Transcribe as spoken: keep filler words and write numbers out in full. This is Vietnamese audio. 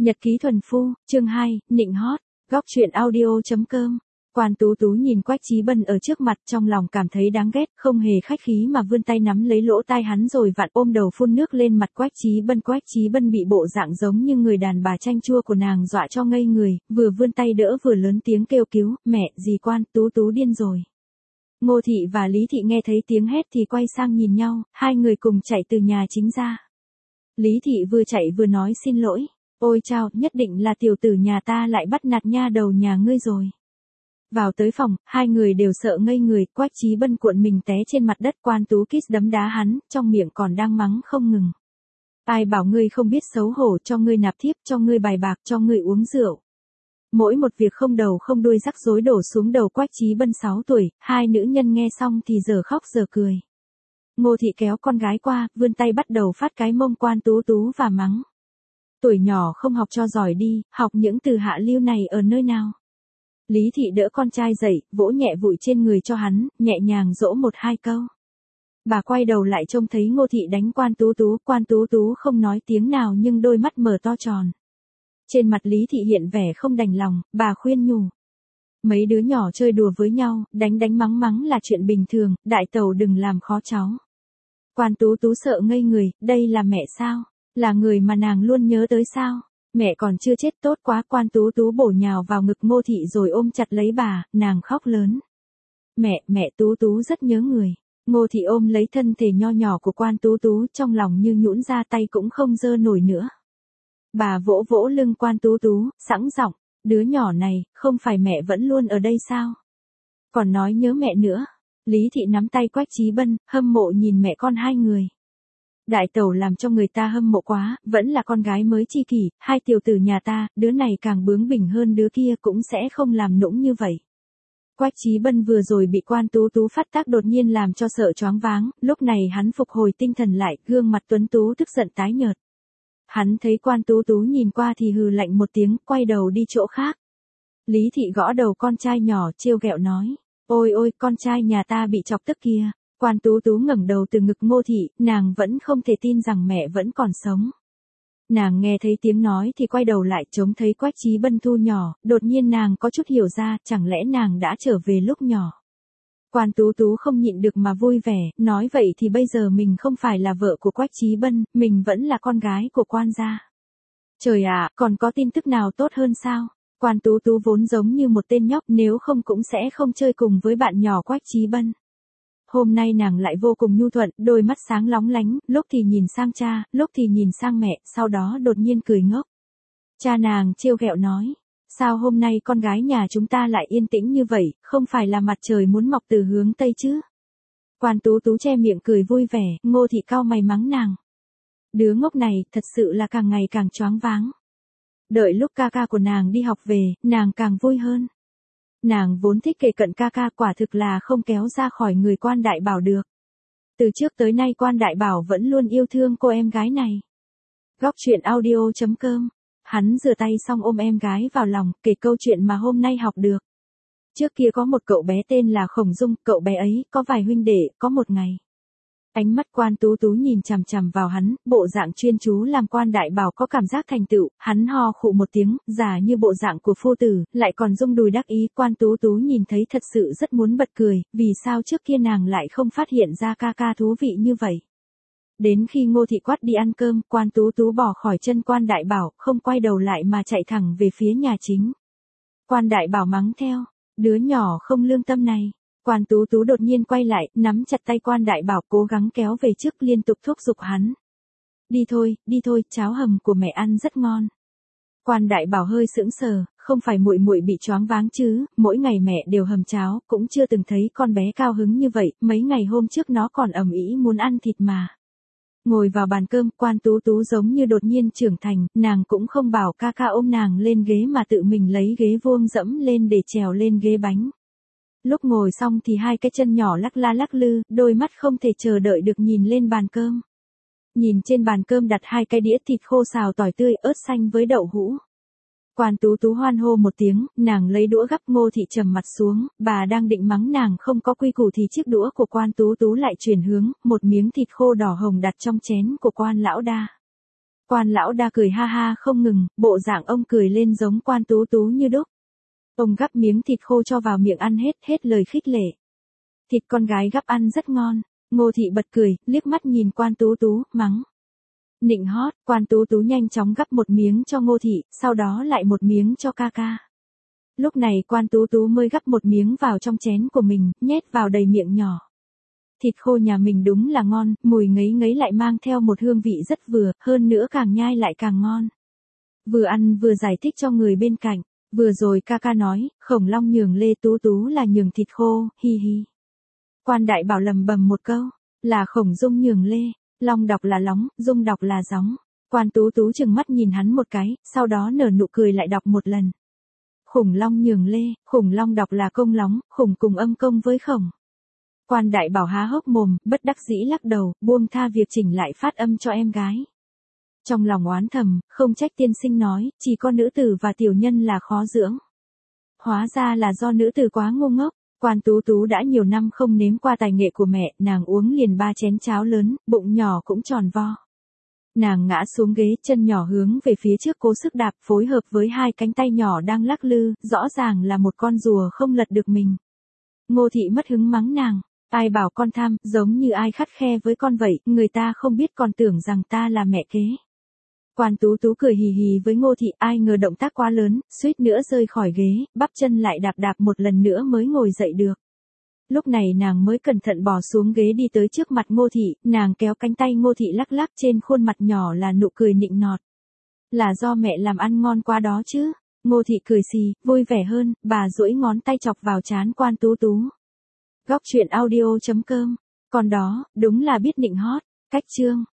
Nhật ký thuần phu, chương hai, nịnh hót, góc truyện audio chấm com. Quan Tú Tú nhìn Quách Chí Bân ở trước mặt, trong lòng cảm thấy đáng ghét, không hề khách khí mà vươn tay nắm lấy lỗ tai hắn rồi vặn ôm đầu phun nước lên mặt Quách Chí Bân. Quách Chí Bân bị bộ dạng giống như người đàn bà chanh chua của nàng dọa cho ngây người, vừa vươn tay đỡ vừa lớn tiếng kêu cứu, mẹ, dì Quan Tú Tú điên rồi. Ngô Thị và Lý Thị nghe thấy tiếng hét thì quay sang nhìn nhau, hai người cùng chạy từ nhà chính ra. Lý Thị vừa chạy vừa nói xin lỗi. Ôi chao, nhất định là tiểu tử nhà ta lại bắt nạt nha đầu nhà ngươi rồi. Vào tới phòng, hai người đều sợ ngây người, Quách Chí Bân cuộn mình té trên mặt đất, Quan Tú Kiss đấm đá hắn, trong miệng còn đang mắng không ngừng. Ai bảo ngươi không biết xấu hổ, cho ngươi nạp thiếp, cho ngươi bài bạc, cho ngươi uống rượu. Mỗi một việc không đầu không đuôi rắc rối đổ xuống đầu Quách Chí Bân sáu tuổi, hai nữ nhân nghe xong thì giờ khóc giờ cười. Ngô Thị kéo con gái qua, vươn tay bắt đầu phát cái mông Quan Tú Tú và mắng. Tuổi nhỏ không học cho giỏi đi, học những từ hạ lưu này ở nơi nào. Lý Thị đỡ con trai dậy, vỗ nhẹ vụi trên người cho hắn, nhẹ nhàng dỗ một hai câu. Bà quay đầu lại trông thấy Ngô Thị đánh Quan Tú Tú, Quan Tú Tú không nói tiếng nào nhưng đôi mắt mở to tròn. Trên mặt Lý Thị hiện vẻ không đành lòng, bà khuyên nhủ. Mấy đứa nhỏ chơi đùa với nhau, đánh đánh mắng mắng là chuyện bình thường, đại tẩu đừng làm khó cháu. Quan Tú Tú sợ ngây người, đây là mẹ sao? Là người mà nàng luôn nhớ tới sao? Mẹ còn chưa chết, tốt quá. Quan Tú Tú bổ nhào vào ngực Ngô Thị rồi ôm chặt lấy bà, nàng khóc lớn. Mẹ, mẹ Tú Tú rất nhớ người. Ngô Thị ôm lấy thân thể nho nhỏ của Quan Tú Tú, trong lòng như nhũn ra, tay cũng không giơ nổi nữa. Bà vỗ vỗ lưng Quan Tú Tú, sẵn giọng, đứa nhỏ này, không phải mẹ vẫn luôn ở đây sao? Còn nói nhớ mẹ nữa. Lý Thị nắm tay Quách Chí Bân, hâm mộ nhìn mẹ con hai người. Đại tẩu làm cho người ta hâm mộ quá, vẫn là con gái mới chi kỷ, hai tiểu tử nhà ta, đứa này càng bướng bỉnh hơn đứa kia cũng sẽ không làm nũng như vậy. Quách Chí Bân vừa rồi bị Quan Tú Tú phát tác đột nhiên làm cho sợ choáng váng, lúc này hắn phục hồi tinh thần lại, gương mặt tuấn tú tức giận tái nhợt. Hắn thấy Quan Tú Tú nhìn qua thì hừ lạnh một tiếng, quay đầu đi chỗ khác. Lý Thị gõ đầu con trai nhỏ, trêu ghẹo nói, ôi ôi, con trai nhà ta bị chọc tức kia. Quan Tú Tú ngẩng đầu từ ngực Ngô Thị, nàng vẫn không thể tin rằng mẹ vẫn còn sống. Nàng nghe thấy tiếng nói thì quay đầu lại, trông thấy Quách Chí Bân thu nhỏ, đột nhiên nàng có chút hiểu ra, chẳng lẽ nàng đã trở về lúc nhỏ. Quan Tú Tú không nhịn được mà vui vẻ, nói vậy thì bây giờ mình không phải là vợ của Quách Chí Bân, mình vẫn là con gái của quan gia. Trời ạ, còn có tin tức nào tốt hơn sao? Quan Tú Tú vốn giống như một tên nhóc, nếu không cũng sẽ không chơi cùng với bạn nhỏ Quách Chí Bân. Hôm nay nàng lại vô cùng nhu thuận, đôi mắt sáng lóng lánh, lúc thì nhìn sang cha, lúc thì nhìn sang mẹ, sau đó đột nhiên cười ngốc. Cha nàng trêu ghẹo nói, sao hôm nay con gái nhà chúng ta lại yên tĩnh như vậy, không phải là mặt trời muốn mọc từ hướng Tây chứ? Quan Tú Tú che miệng cười vui vẻ, Ngô Thị cau mày mắng nàng. Đứa ngốc này, thật sự là càng ngày càng choáng váng. Đợi lúc ca ca của nàng đi học về, nàng càng vui hơn. Nàng vốn thích kề cận ca ca, quả thực là không kéo ra khỏi người Quan Đại Bảo được. Từ trước tới nay Quan Đại Bảo vẫn luôn yêu thương cô em gái này. Góc truyện audio chấm com. Hắn rửa tay xong ôm em gái vào lòng, kể câu chuyện mà hôm nay học được. Trước kia có một cậu bé tên là Khổng Dung, cậu bé ấy có vài huynh đệ, có một ngày. Ánh mắt Quan Tú Tú nhìn chằm chằm vào hắn, bộ dạng chuyên chú làm Quan Đại Bảo có cảm giác thành tựu, hắn ho khụ một tiếng, giả như bộ dạng của phu tử, lại còn rung đùi đắc ý. Quan Tú Tú nhìn thấy thật sự rất muốn bật cười, vì sao trước kia nàng lại không phát hiện ra ca ca thú vị như vậy. Đến khi Ngô Thị quát đi ăn cơm, Quan Tú Tú bỏ khỏi chân Quan Đại Bảo, không quay đầu lại mà chạy thẳng về phía nhà chính. Quan Đại Bảo mắng theo, đứa nhỏ không lương tâm này. Quan Tú Tú đột nhiên quay lại, nắm chặt tay Quan Đại Bảo cố gắng kéo về trước, liên tục thúc giục hắn. Đi thôi, đi thôi, cháo hầm của mẹ ăn rất ngon. Quan Đại Bảo hơi sững sờ, không phải muội muội bị choáng váng chứ, mỗi ngày mẹ đều hầm cháo, cũng chưa từng thấy con bé cao hứng như vậy, mấy ngày hôm trước nó còn ầm ĩ muốn ăn thịt mà. Ngồi vào bàn cơm, Quan Tú Tú giống như đột nhiên trưởng thành, nàng cũng không bảo ca ca ôm nàng lên ghế mà tự mình lấy ghế vuông dẫm lên để trèo lên ghế bánh. Lúc ngồi xong thì hai cái chân nhỏ lắc la lắc lư, đôi mắt không thể chờ đợi được nhìn lên bàn cơm. Nhìn trên bàn cơm đặt hai cái đĩa thịt khô xào tỏi tươi, ớt xanh với đậu hũ. Quan Tú Tú hoan hô một tiếng, nàng lấy đũa gắp. Ngô Thị trầm mặt xuống, bà đang định mắng nàng không có quy củ thì chiếc đũa của Quan Tú Tú lại chuyển hướng, một miếng thịt khô đỏ hồng đặt trong chén của Quan lão đa. Quan lão đa cười ha ha không ngừng, bộ dạng ông cười lên giống Quan Tú Tú như đúc. Ông gắp miếng thịt khô cho vào miệng ăn hết, hết lời khích lệ. Thịt con gái gắp ăn rất ngon. Ngô Thị bật cười, liếc mắt nhìn Quan Tú Tú, mắng. Nịnh hót, Quan Tú Tú nhanh chóng gắp một miếng cho Ngô Thị, sau đó lại một miếng cho ca ca. Lúc này Quan Tú Tú mới gắp một miếng vào trong chén của mình, nhét vào đầy miệng nhỏ. Thịt khô nhà mình đúng là ngon, mùi ngấy ngấy lại mang theo một hương vị rất vừa, hơn nữa càng nhai lại càng ngon. Vừa ăn vừa giải thích cho người bên cạnh, vừa rồi ca ca nói, Khổng Long nhường Lê Tú Tú là nhường thịt khô, hi hi. Quan Đại Bảo lầm bầm một câu, là Khổng Dung nhường Lê, Long đọc là lóng, Dung đọc là gióng. Quan Tú Tú trừng mắt nhìn hắn một cái, sau đó nở nụ cười lại đọc một lần. Khủng Long nhường Lê, Khủng Long đọc là công lóng, khủng cùng âm công với khổng. Quan Đại Bảo há hốc mồm, bất đắc dĩ lắc đầu, buông tha việc chỉnh lại phát âm cho em gái. Trong lòng oán thầm, không trách tiên sinh nói, chỉ có nữ tử và tiểu nhân là khó dưỡng. Hóa ra là do nữ tử quá ngu ngốc. Quan Tú Tú đã nhiều năm không nếm qua tài nghệ của mẹ, nàng uống liền ba chén cháo lớn, bụng nhỏ cũng tròn vo. Nàng ngã xuống ghế, chân nhỏ hướng về phía trước cố sức đạp, phối hợp với hai cánh tay nhỏ đang lắc lư, rõ ràng là một con rùa không lật được mình. Ngô Thị mất hứng mắng nàng, ai bảo con tham, giống như ai khắt khe với con vậy, người ta không biết còn tưởng rằng ta là mẹ kế. Quan Tú Tú cười hì hì với Ngô Thị, ai ngờ động tác quá lớn, suýt nữa rơi khỏi ghế, bắp chân lại đạp đạp một lần nữa mới ngồi dậy được. Lúc này nàng mới cẩn thận bò xuống ghế đi tới trước mặt Ngô Thị, nàng kéo cánh tay Ngô Thị lắc lắc, trên khuôn mặt nhỏ là nụ cười nịnh nọt. Là do mẹ làm ăn ngon quá đó chứ. Ngô Thị cười xì, vui vẻ hơn, bà duỗi ngón tay chọc vào trán Quan Tú Tú. Góc truyện audio chấm com. Còn đó, đúng là biết nịnh hót. Cách chương.